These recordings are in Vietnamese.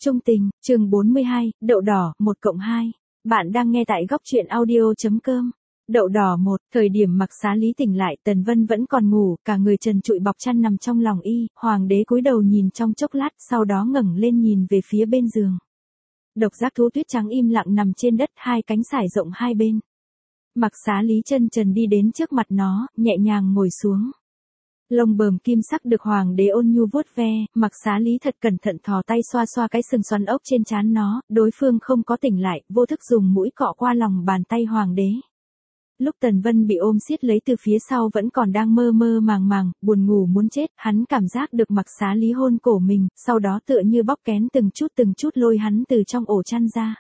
Trung tình, chương 42, đậu đỏ, 1+2. Bạn đang nghe tại góc truyện audio.com. Đậu đỏ 1, thời điểm Mặc Xá Lý tỉnh lại, Tần Vân vẫn còn ngủ, cả người trần trụi bọc chăn nằm trong lòng y, hoàng đế cúi đầu nhìn trong chốc lát, sau đó ngẩng lên nhìn về phía bên giường. Độc giác thú tuyết trắng im lặng nằm trên đất, hai cánh sải rộng hai bên. Mặc Xá Lý chân trần đi đến trước mặt nó, nhẹ nhàng ngồi xuống. Lông bờm kim sắc được hoàng đế ôn nhu vuốt ve, Mặc Xá Lý thật cẩn thận thò tay xoa xoa cái sừng xoắn ốc trên trán nó, đối phương không có tỉnh lại, vô thức dùng mũi cọ qua lòng bàn tay hoàng đế. Lúc Tần Vân bị ôm siết lấy từ phía sau vẫn còn đang mơ mơ màng màng, buồn ngủ muốn chết, hắn cảm giác được Mặc Xá Lý hôn cổ mình, sau đó tựa như bóc kén từng chút lôi hắn từ trong ổ chăn ra.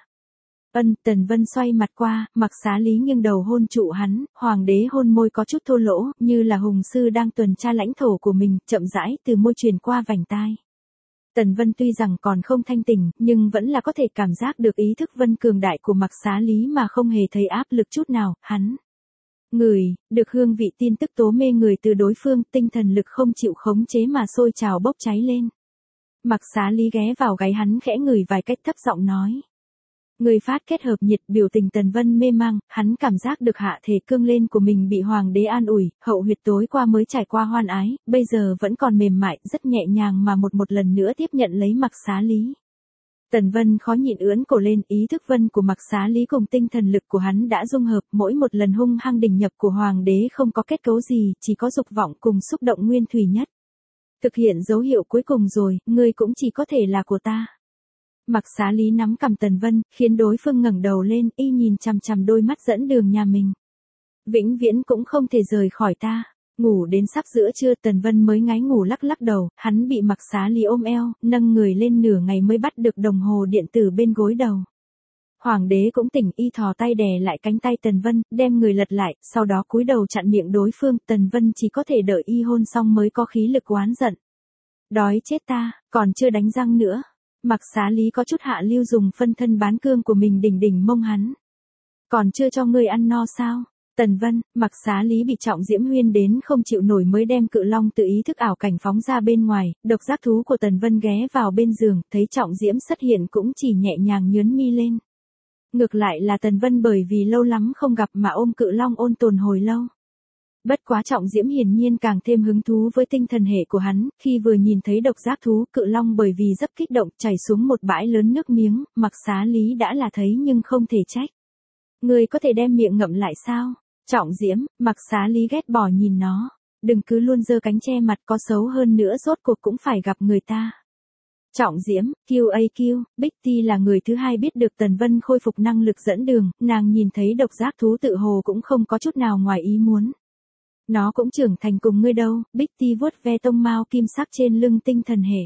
Tần Vân xoay mặt qua, Mặc Xá Lý nghiêng đầu hôn trụ hắn, hoàng đế hôn môi có chút thô lỗ, như là hùng sư đang tuần tra lãnh thổ của mình, chậm rãi từ môi truyền qua vành tai. Tần Vân tuy rằng còn không thanh tỉnh, nhưng vẫn là có thể cảm giác được ý thức vân cường đại của Mặc Xá Lý mà không hề thấy áp lực chút nào, hắn ngửi được hương vị tin tức tố mê người từ đối phương, tinh thần lực không chịu khống chế mà sôi trào bốc cháy lên. Mặc Xá Lý ghé vào gáy hắn khẽ ngửi vài cách thấp giọng nói. Người phát kết hợp nhiệt, biểu tình Tần Vân mê mang, hắn cảm giác được hạ thể cương lên của mình bị hoàng đế an ủi, hậu huyệt tối qua mới trải qua hoan ái, bây giờ vẫn còn mềm mại, rất nhẹ nhàng mà một lần nữa tiếp nhận lấy Mặc Xá Lý. Tần Vân khó nhịn ưỡn cổ lên, ý thức vân của Mặc Xá Lý cùng tinh thần lực của hắn đã dung hợp, mỗi một lần hung hăng đỉnh nhập của hoàng đế không có kết cấu gì, chỉ có dục vọng cùng xúc động nguyên thủy nhất. Thực hiện dấu hiệu cuối cùng rồi, ngươi cũng chỉ có thể là của ta. Mặc Xá Lý nắm cằm Tần Vân, khiến đối phương ngẩng đầu lên, y nhìn chằm chằm đôi mắt dẫn đường nhà mình. Vĩnh viễn cũng không thể rời khỏi ta. Ngủ đến sắp giữa trưa, Tần Vân mới ngái ngủ lắc lắc đầu, hắn bị Mặc Xá Lý ôm eo, nâng người lên nửa ngày mới bắt được đồng hồ điện tử bên gối đầu. Hoàng đế cũng tỉnh, y thò tay đè lại cánh tay Tần Vân, đem người lật lại, sau đó cúi đầu chặn miệng đối phương, Tần Vân chỉ có thể đợi y hôn xong mới có khí lực oán giận. Đói chết ta, còn chưa đánh răng nữa. Mặc Xá Lý có chút hạ lưu dùng phân thân bán cương của mình đỉnh mông hắn. Còn chưa cho ngươi ăn no sao? Tần Vân, Mặc Xá Lý bị Trọng Diễm huyên đến không chịu nổi mới đem cự long tự ý thức ảo cảnh phóng ra bên ngoài, độc giác thú của Tần Vân ghé vào bên giường, thấy Trọng Diễm xuất hiện cũng chỉ nhẹ nhàng nhướn mi lên. Ngược lại là Tần Vân bởi vì lâu lắm không gặp mà ôm cự long ôn tồn hồi lâu. Bất quá Trọng Diễm hiển nhiên càng thêm hứng thú với tinh thần hệ của hắn, khi vừa nhìn thấy độc giác thú, cự long bởi vì rất kích động chảy xuống một bãi lớn nước miếng, Mặc Xá Lý đã là thấy nhưng không thể trách. Ngươi có thể đem miệng ngậm lại sao? Trọng Diễm, Mặc Xá Lý ghét bỏ nhìn nó. Đừng cứ luôn giơ cánh che mặt, có xấu hơn nữa rốt cuộc cũng phải gặp người ta. Trọng Diễm, QAQ, Bích Ti là người thứ hai biết được Tần Vân khôi phục năng lực dẫn đường, nàng nhìn thấy độc giác thú tự hồ cũng không có chút nào ngoài ý muốn. Nó cũng trưởng thành cùng ngươi đâu, Bích Ti vuốt ve tông mao kim sắc trên lưng tinh thần hệ.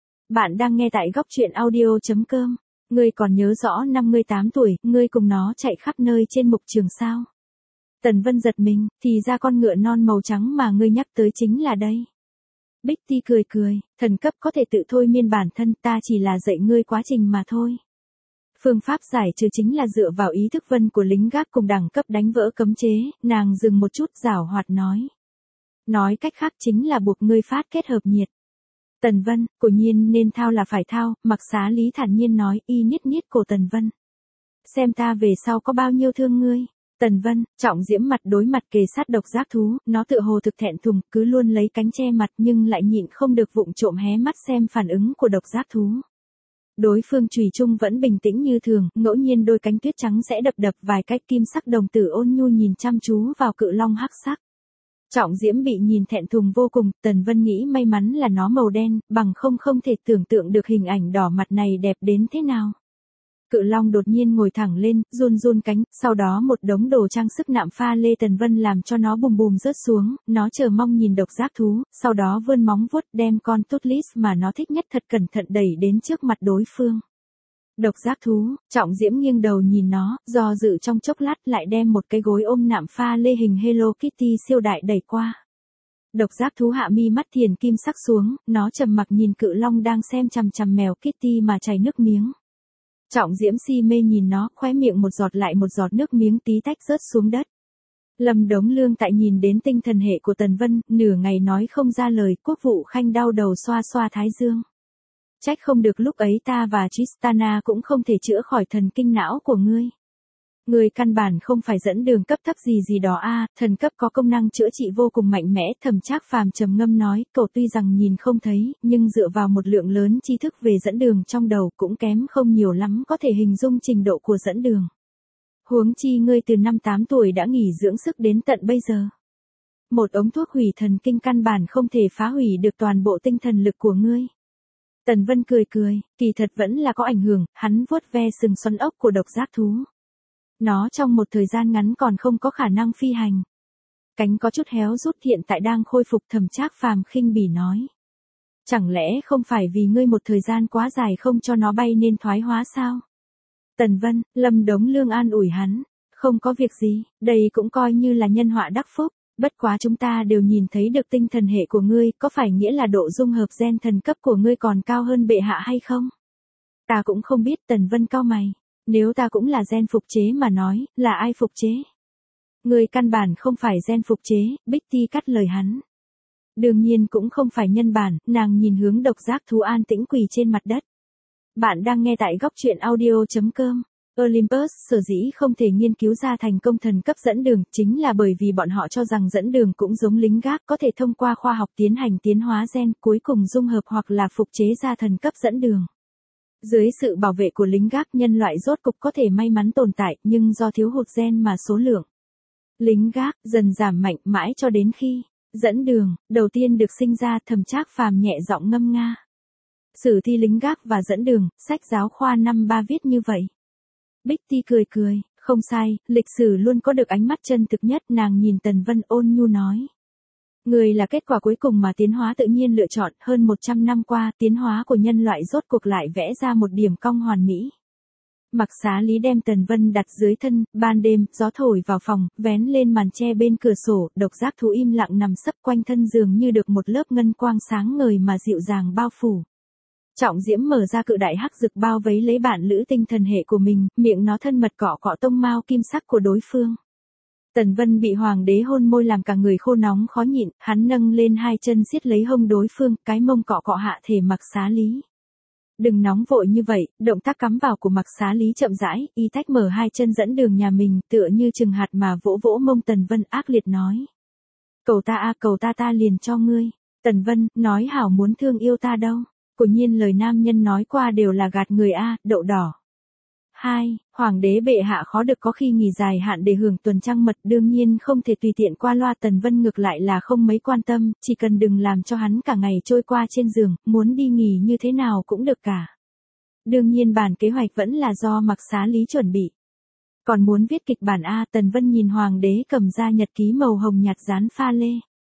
Bạn đang nghe tại góc truyện audio.com. Ngươi còn nhớ rõ năm ngươi 8 tuổi, ngươi cùng nó chạy khắp nơi trên mục trường sao? Tần Vân giật mình, thì ra con ngựa non màu trắng mà ngươi nhắc tới chính là đây. Bích Ti cười, thần cấp có thể tự thôi miên bản thân, ta chỉ là dạy ngươi quá trình mà thôi. Phương pháp giải trừ chính là dựa vào ý thức vân của lính gác cùng đẳng cấp đánh vỡ cấm chế, nàng dừng một chút giảo hoạt nói. Nói cách khác chính là buộc ngươi phát kết hợp nhiệt. Tần Vân, quả nhiên nên thao là phải thao, Mặc Xá Lý thản nhiên nói, y niết cổ Tần Vân. Xem ta về sau có bao nhiêu thương ngươi. Tần Vân, Trọng Diễm mặt đối mặt kề sát độc giác thú, nó tựa hồ thực thẹn thùng, cứ luôn lấy cánh che mặt nhưng lại nhịn không được vụng trộm hé mắt xem phản ứng của độc giác thú. Đối phương chùy chung vẫn bình tĩnh như thường, ngẫu nhiên đôi cánh tuyết trắng sẽ đập vài cách kim sắc đồng tử ôn nhu nhìn chăm chú vào cự long hắc sắc. Trọng Diễm bị nhìn thẹn thùng vô cùng, Tần Vân nghĩ may mắn là nó màu đen, bằng không thể tưởng tượng được hình ảnh đỏ mặt này đẹp đến thế nào. Cự long đột nhiên ngồi thẳng lên, run cánh, sau đó một đống đồ trang sức nạm pha lê Tần Vân làm cho nó bùm rớt xuống, nó chờ mong nhìn độc giác thú, sau đó vươn móng vuốt đem con Toothless mà nó thích nhất thật cẩn thận đẩy đến trước mặt đối phương. Độc giác thú, Trọng Diễm nghiêng đầu nhìn nó, do dự trong chốc lát lại đem một cái gối ôm nạm pha lê hình Hello Kitty siêu đại đẩy qua. Độc giác thú hạ mi mắt thiền kim sắc xuống, nó trầm mặc nhìn cự long đang xem chằm mèo Kitty mà chảy nước miếng. Trọng Diễm si mê nhìn nó, khóe miệng một giọt lại một giọt nước miếng tí tách rớt xuống đất. Lâm Đống Lương tại nhìn đến tinh thần hệ của Tần Vân, nửa ngày nói không ra lời, Quốc Vụ Khanh đau đầu xoa thái dương. Trách không được lúc ấy ta và Tristana cũng không thể chữa khỏi thần kinh não của ngươi. Ngươi căn bản không phải dẫn đường cấp thấp gì đó a, thần cấp có công năng chữa trị vô cùng mạnh mẽ. Thẩm Trác Phàm trầm ngâm nói, cậu tuy rằng nhìn không thấy, nhưng dựa vào một lượng lớn tri thức về dẫn đường trong đầu cũng kém không nhiều lắm có thể hình dung trình độ của dẫn đường. Huống chi ngươi từ năm 8 tuổi đã nghỉ dưỡng sức đến tận bây giờ. Một ống thuốc hủy thần kinh căn bản không thể phá hủy được toàn bộ tinh thần lực của ngươi. Tần Vân cười, kỳ thật vẫn là có ảnh hưởng, hắn vuốt ve sừng xoắn ốc của độc giác thú. Nó trong một thời gian ngắn còn không có khả năng phi hành. Cánh có chút héo rút hiện tại đang khôi phục. Thẩm Trác Phàm khinh bỉ nói. Chẳng lẽ không phải vì ngươi một thời gian quá dài không cho nó bay nên thoái hóa sao? Tần Vân, Lâm Đống Lương an ủi hắn. Không có việc gì, đây cũng coi như là nhân họa đắc phúc. Bất quá chúng ta đều nhìn thấy được tinh thần hệ của ngươi, có phải nghĩa là độ dung hợp gen thần cấp của ngươi còn cao hơn bệ hạ hay không? Ta cũng không biết. Tần Vân cau mày. Nếu ta cũng là gen phục chế mà nói, là ai phục chế? Ngươi căn bản không phải gen phục chế. Bích Ti cắt lời hắn. Đương nhiên cũng không phải nhân bản. Nàng nhìn hướng độc giác thú an tĩnh quỳ trên mặt đất. Bạn đang nghe tại góc truyện audio.com. Olympus sở dĩ không thể nghiên cứu ra thành công thần cấp dẫn đường chính là bởi vì bọn họ cho rằng dẫn đường cũng giống lính gác, có thể thông qua khoa học tiến hành tiến hóa gen cuối cùng dung hợp hoặc là phục chế ra thần cấp dẫn đường. Dưới sự bảo vệ của lính gác, nhân loại rốt cục có thể may mắn tồn tại, nhưng do thiếu hụt gen mà số lượng lính gác dần giảm mạnh mãi cho đến khi dẫn đường đầu tiên được sinh ra. Thẩm Trác Phàm nhẹ giọng ngâm nga. Sử thi lính gác và dẫn đường, sách giáo khoa năm 3 viết như vậy. Bích Ti cười, không sai, lịch sử luôn có được ánh mắt chân thực nhất. Nàng nhìn Tần Vân ôn nhu nói. Người là kết quả cuối cùng mà tiến hóa tự nhiên lựa chọn. Hơn 100 năm qua, tiến hóa của nhân loại rốt cuộc lại vẽ ra một điểm cong hoàn mỹ. Mặc Xá Lý đem Tần Vân đặt dưới thân. Ban đêm, gió thổi vào phòng, vén lên màn che bên cửa sổ. Độc giác thú im lặng nằm sấp quanh thân giường như được một lớp ngân quang sáng ngời mà dịu dàng bao phủ. Trọng Diễm mở ra cự đại hắc dực bao vấy lấy bạn lữ tinh thần hệ của mình, miệng nó thân mật cọ cọ tông mao kim sắc của đối phương. Tần Vân bị hoàng đế hôn môi làm cả người khô nóng khó nhịn, hắn nâng lên hai chân siết lấy hông đối phương, cái mông cọ cọ hạ thể Mặc Xá Lý. Đừng nóng vội như vậy, động tác cắm vào của Mặc Xá Lý chậm rãi, y tách mở hai chân dẫn đường nhà mình, tựa như chừng hạt mà vỗ vỗ mông. Tần Vân ác liệt nói. Cầu ta cầu ta liền cho ngươi. Tần Vân, nói hảo muốn thương yêu ta đâu. Quả nhiên lời nam nhân nói qua đều là gạt người a. Đậu đỏ. 2. Hoàng đế bệ hạ khó được có khi nghỉ dài hạn để hưởng tuần trăng mật, đương nhiên không thể tùy tiện qua loa. Tần Vân ngược lại là không mấy quan tâm, chỉ cần đừng làm cho hắn cả ngày trôi qua trên giường, muốn đi nghỉ như thế nào cũng được cả. Đương nhiên bản kế hoạch vẫn là do Mặc Xá Lý chuẩn bị. Còn muốn viết kịch bản a. Tần Vân nhìn hoàng đế cầm ra nhật ký màu hồng nhạt dán pha lê.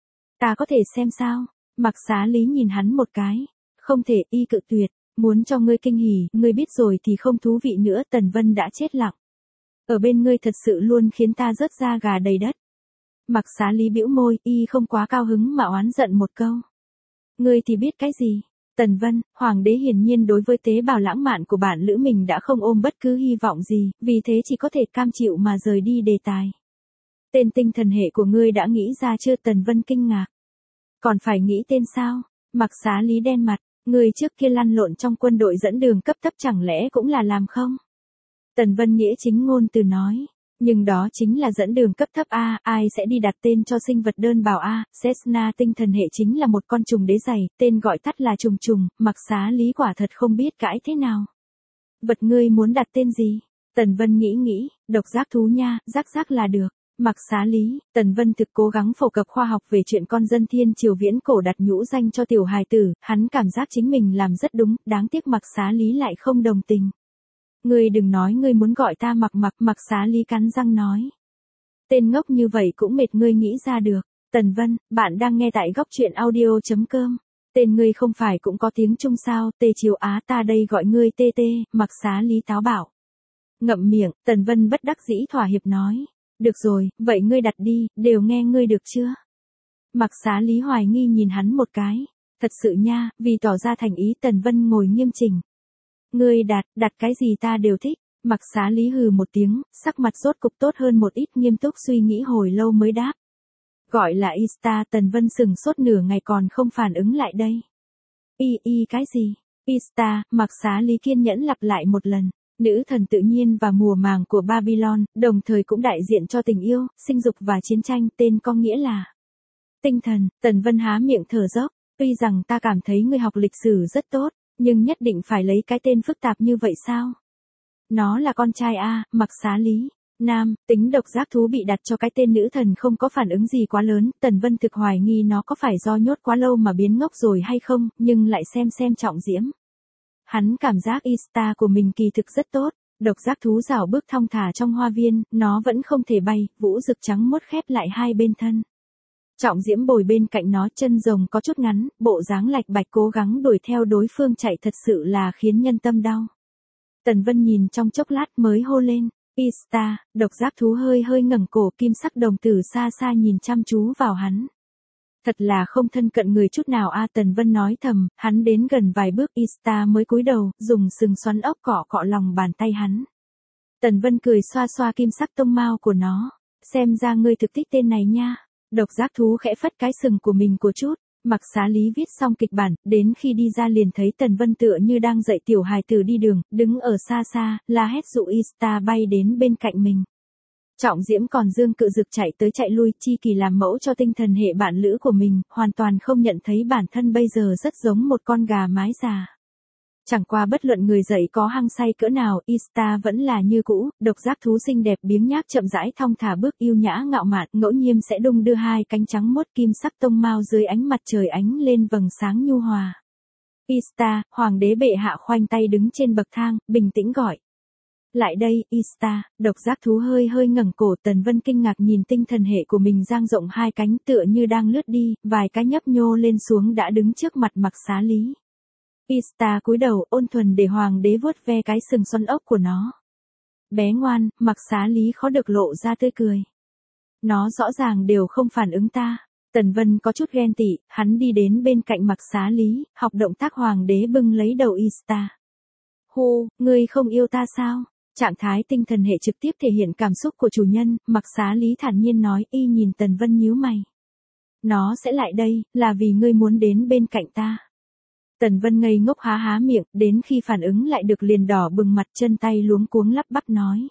Ta có thể xem sao? Mặc Xá Lý nhìn hắn một cái. Không thể, y cự tuyệt. Muốn cho ngươi kinh hỉ, ngươi biết rồi thì không thú vị nữa. Tần Vân đã chết lặng. Ở bên ngươi thật sự luôn khiến ta rớt da gà đầy đất. Mặc Xá Lý bĩu môi, y không quá cao hứng mà oán giận một câu. Ngươi thì biết cái gì? Tần Vân, hoàng đế hiển nhiên đối với tế bào lãng mạn của bạn lữ mình đã không ôm bất cứ hy vọng gì, vì thế chỉ có thể cam chịu mà rời đi đề tài. Tên tinh thần hệ của ngươi đã nghĩ ra chưa? Tần Vân kinh ngạc. Còn phải nghĩ tên sao? Mặc Xá Lý đen mặt. Người trước kia lăn lộn trong quân đội dẫn đường cấp thấp chẳng lẽ cũng là làm không? Tần Vân nghĩa chính ngôn từ nói. Nhưng đó chính là dẫn đường cấp thấp a, ai sẽ đi đặt tên cho sinh vật đơn bào a? Cessna tinh thần hệ chính là một con trùng đế giày, tên gọi tắt là trùng trùng. Mặc Xá Lý quả thật không biết cãi thế nào. Vật ngươi muốn đặt tên gì? Tần Vân nghĩ, độc giác thú nha, giác là được. Mặc Xá Lý, Tần Vân thực cố gắng phổ cập khoa học về chuyện con dân thiên triều viễn cổ đặt nhũ danh cho tiểu hài tử, hắn cảm giác chính mình làm rất đúng, đáng tiếc Mặc Xá Lý lại không đồng tình. Ngươi đừng nói ngươi muốn gọi ta Mặc Xá Lý cắn răng nói. Tên ngốc như vậy cũng mệt ngươi nghĩ ra được. Tần Vân, bạn đang nghe tại góc truyện audio.com. Tên ngươi không phải cũng có tiếng Trung sao? Tê Chiếu Á, ta đây gọi ngươi Tê Tê. Mặc Xá Lý táo bạo. Ngậm miệng, Tần Vân bất đắc dĩ thỏa hiệp nói. Được rồi, vậy ngươi đặt đi, đều nghe ngươi được chưa? Mặc Xá Lý hoài nghi nhìn hắn một cái. Thật sự nha, vì tỏ ra thành ý. Tần Vân ngồi nghiêm chỉnh. Ngươi đặt cái gì ta đều thích. Mặc Xá Lý hừ một tiếng, sắc mặt rốt cục tốt hơn một ít, nghiêm túc suy nghĩ hồi lâu mới đáp. Gọi là Ista. Tần Vân sừng sốt nửa ngày còn không phản ứng lại đây. Y cái gì? Ista, Mặc Xá Lý kiên nhẫn lặp lại một lần. Nữ thần tự nhiên và mùa màng của Babylon, đồng thời cũng đại diện cho tình yêu, sinh dục và chiến tranh, tên có nghĩa là tinh thần. Tần Vân há miệng thở dốc, tuy rằng ta cảm thấy ngươi học lịch sử rất tốt, nhưng nhất định phải lấy cái tên phức tạp như vậy sao? Nó là con trai A, Mặc Xá Lý. Nam, tính độc giác thú bị đặt cho cái tên nữ thần không có phản ứng gì quá lớn, Tần Vân thực hoài nghi nó có phải do nhốt quá lâu mà biến ngốc rồi hay không, nhưng lại xem Trọng Diễm. Hắn cảm giác Ista của mình kỳ thực rất tốt, độc giác thú rảo bước thong thả trong hoa viên, nó vẫn không thể bay, vũ rực trắng muốt khép lại hai bên thân. Trọng Diễm bồi bên cạnh nó, chân rồng có chút ngắn, bộ dáng lạch bạch cố gắng đuổi theo đối phương chạy thật sự là khiến nhân tâm đau. Tần Vân nhìn trong chốc lát mới hô lên, Ista, độc giác thú hơi ngẩng cổ, kim sắc đồng tử xa xa nhìn chăm chú vào hắn. Thật là không thân cận người chút nào a, Tần Vân nói thầm, hắn đến gần vài bước Ista mới cúi đầu, dùng sừng xoắn ốc cọ lòng bàn tay hắn. Tần Vân cười xoa xoa kim sắc tông mao của nó, xem ra ngươi thực thích tên này nha. Độc giác thú khẽ phất cái sừng của mình của chút, Mặc Xá Lý viết xong kịch bản, đến khi đi ra liền thấy Tần Vân tựa như đang dạy tiểu hài tử đi đường, đứng ở xa xa, la hét dụ Ista bay đến bên cạnh mình. Trọng Diễm còn dương cự dực chạy tới chạy lui, chi kỳ làm mẫu cho tinh thần hệ bạn lữ của mình, hoàn toàn không nhận thấy bản thân bây giờ rất giống một con gà mái già. Chẳng qua bất luận người dạy có hăng say cỡ nào, Ista vẫn là như cũ, độc giác thú xinh đẹp biếng nhác chậm rãi thong thả bước yêu nhã ngạo mạn, ngẫu nhiên sẽ đung đưa hai cánh trắng muốt kim sắc tông mao dưới ánh mặt trời ánh lên vầng sáng nhu hòa. Ista, hoàng đế bệ hạ khoanh tay đứng trên bậc thang, bình tĩnh gọi. Lại đây, Ista, độc giác thú hơi ngẩng cổ, Tần Vân kinh ngạc nhìn tinh thần hệ của mình dang rộng hai cánh tựa như đang lướt đi, vài cái nhấp nhô lên xuống đã đứng trước mặt Mặc Xá Lý. Ista cúi đầu ôn thuần để hoàng đế vuốt ve cái sừng xoắn ốc của nó. Bé ngoan, Mặc Xá Lý khó được lộ ra tươi cười. Nó rõ ràng đều không phản ứng ta. Tần Vân có chút ghen tị, hắn đi đến bên cạnh Mặc Xá Lý, học động tác hoàng đế bưng lấy đầu Ista. Hô, ngươi không yêu ta sao? Trạng thái tinh thần hệ trực tiếp thể hiện cảm xúc của chủ nhân, Mặc Xá Lý thản nhiên nói, y nhìn Tần Vân nhíu mày. Nó sẽ lại đây, là vì ngươi muốn đến bên cạnh ta. Tần Vân ngây ngốc há miệng, đến khi phản ứng lại được liền đỏ bừng mặt, chân tay luống cuống lắp bắp nói.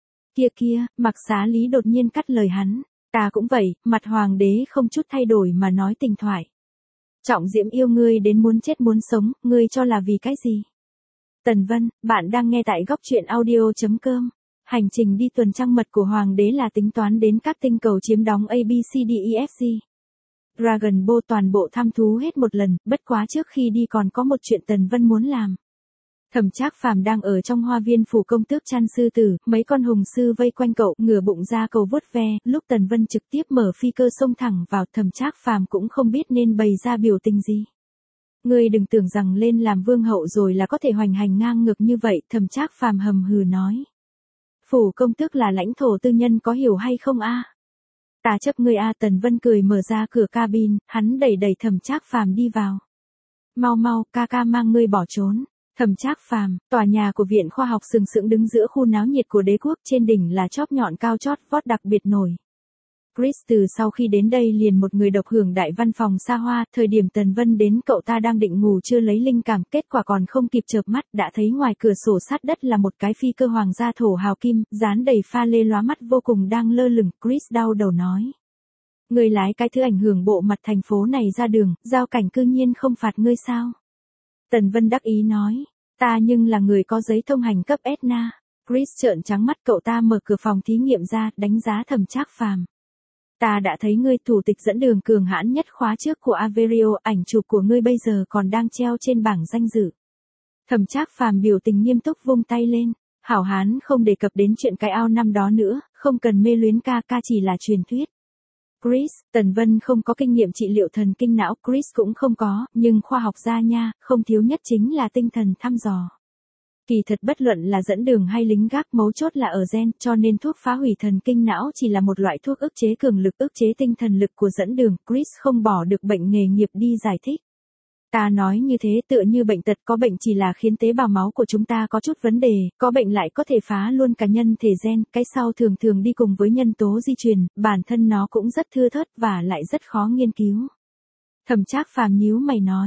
Kia, Mặc Xá Lý đột nhiên cắt lời hắn. Ta cũng vậy, mặt hoàng đế không chút thay đổi mà nói tình thoại. Trọng Diễm yêu ngươi đến muốn chết muốn sống, ngươi cho là vì cái gì? Tần Vân, bạn đang nghe tại góc truyện audio.com. Hành trình đi tuần trăng mật của hoàng đế là tính toán đến các tinh cầu chiếm đóng ABCDEFG. Dragon Ball toàn bộ thăm thú hết một lần, bất quá trước khi đi còn có một chuyện Tần Vân muốn làm. Thẩm Trác Phàm đang ở trong hoa viên phủ công tước chăn sư tử, mấy con hùng sư vây quanh cậu, ngửa bụng ra cầu vuốt ve, lúc Tần Vân trực tiếp mở phi cơ xông thẳng vào, Thẩm Trác Phàm cũng không biết nên bày ra biểu tình gì. Ngươi đừng tưởng rằng lên làm vương hậu rồi là có thể hoành hành ngang ngược như vậy, Thẩm Trác Phàm hầm hừ nói. Phủ công tước là lãnh thổ tư nhân có hiểu hay không a? Ta chấp ngươi a, Tần Vân cười mở ra cửa cabin, hắn đẩy Thẩm Trác Phàm đi vào. Mau, ca mang ngươi bỏ trốn. Thẩm Trác Phàm, tòa nhà của Viện Khoa học sừng sững đứng giữa khu náo nhiệt của đế quốc, trên đỉnh là chóp nhọn cao chót vót đặc biệt nổi. Chris từ sau khi đến đây liền một người độc hưởng đại văn phòng xa hoa, thời điểm Tần Vân đến cậu ta đang định ngủ chưa lấy linh cảm, kết quả còn không kịp chợp mắt đã thấy ngoài cửa sổ sát đất là một cái phi cơ hoàng gia thổ hào kim, dán đầy pha lê lóa mắt vô cùng đang lơ lửng. Chris đau đầu nói. Người lái cái thứ ảnh hưởng bộ mặt thành phố này ra đường, giao cảnh cư nhiên không phạt ngươi sao? Tần Vân đắc ý nói. Ta nhưng là người có giấy thông hành cấp Etna. Chris trợn trắng mắt, cậu ta mở cửa phòng thí nghiệm ra, đánh giá Thẩm Trác Phàm. Ta đã thấy ngươi thủ tịch dẫn đường cường hãn nhất khóa trước của Averio, ảnh chụp của ngươi bây giờ còn đang treo trên bảng danh dự. Thẩm Trác Phàm biểu tình nghiêm túc vung tay lên. Hảo hán không đề cập đến chuyện cái ao năm đó nữa, không cần mê luyến ca chỉ là truyền thuyết. Chris, Tần Vân không có kinh nghiệm trị liệu thần kinh não, Chris cũng không có, nhưng khoa học gia nha, không thiếu nhất chính là tinh thần thăm dò. Kỳ thật bất luận là dẫn đường hay lính gác, mấu chốt là ở gen, cho nên thuốc phá hủy thần kinh não chỉ là một loại thuốc ức chế cường lực, ức chế tinh thần lực của dẫn đường. Chris không bỏ được bệnh nghề nghiệp đi giải thích. Ta nói như thế tựa như bệnh tật, có bệnh chỉ là khiến tế bào máu của chúng ta có chút vấn đề, có bệnh lại có thể phá luôn cả nhân thể gen, cái sau thường đi cùng với nhân tố di truyền, bản thân nó cũng rất thưa thớt và lại rất khó nghiên cứu. Thẩm Trác Phàm nhíu mày nói,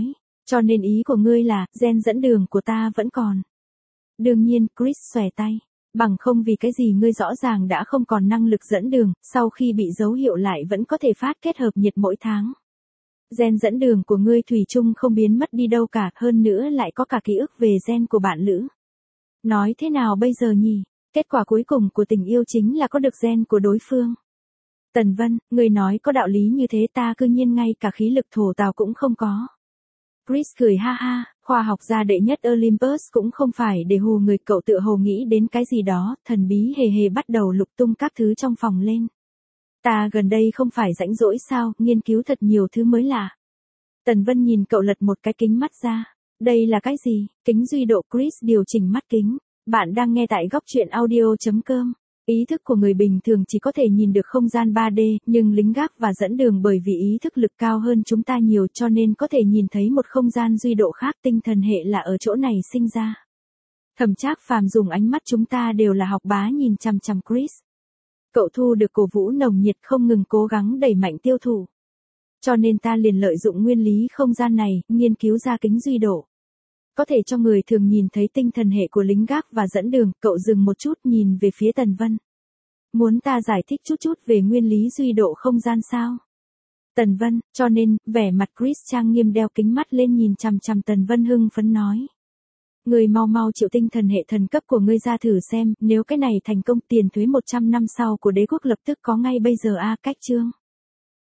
Cho nên ý của ngươi là, gen dẫn đường của ta vẫn còn. Đương nhiên, Chris xòe tay. Bằng không vì cái gì ngươi rõ ràng đã không còn năng lực dẫn đường, sau khi bị dấu hiệu lại vẫn có thể phát kết hợp nhiệt mỗi tháng. Gen dẫn đường của ngươi thủy chung không biến mất đi đâu cả, hơn nữa lại có cả ký ức về gen của bạn lữ. Nói thế nào bây giờ nhỉ? Kết quả cuối cùng của tình yêu chính là có được gen của đối phương. Tần Vân, người nói có đạo lý như thế, ta cư nhiên ngay cả khí lực thổ tào cũng không có. Chris cười ha ha, khoa học gia đệ nhất Olympus cũng không phải để hù người, cậu tựa hồ nghĩ đến cái gì đó, thần bí hề hề bắt đầu lục tung các thứ trong phòng lên. Ta gần đây không phải rảnh rỗi sao, nghiên cứu thật nhiều thứ mới lạ. Tần Vân nhìn cậu lật một cái kính mắt ra. Đây là cái gì? Kính duy độ. Chris điều chỉnh mắt kính. Bạn đang nghe tại góc truyện audio.com. Ý thức của người bình thường chỉ có thể nhìn được không gian 3D, nhưng lính gác và dẫn đường bởi vì ý thức lực cao hơn chúng ta nhiều cho nên có thể nhìn thấy một không gian duy độ khác, tinh thần hệ là ở chỗ này sinh ra. Thẩm Trác Phàm dùng ánh mắt chúng ta đều là học bá nhìn chằm chằm Chris. Cậu thu được cổ vũ nồng nhiệt, không ngừng cố gắng đẩy mạnh tiêu thụ. Cho nên ta liền lợi dụng nguyên lý không gian này, nghiên cứu ra kính duy độ. Có thể cho người thường nhìn thấy tinh thần hệ của lính gác và dẫn đường. Cậu dừng một chút nhìn về phía Tần Vân. Muốn ta giải thích chút về nguyên lý duy độ không gian sao? Tần Vân, cho nên, vẻ mặt Chris trang nghiêm đeo kính mắt lên nhìn chằm chằm Tần Vân hưng phấn nói. Người mau chịu tinh thần hệ thần cấp của ngươi ra thử xem, nếu cái này thành công tiền thuế 100 năm sau của đế quốc lập tức có ngay bây giờ a. Cách chương.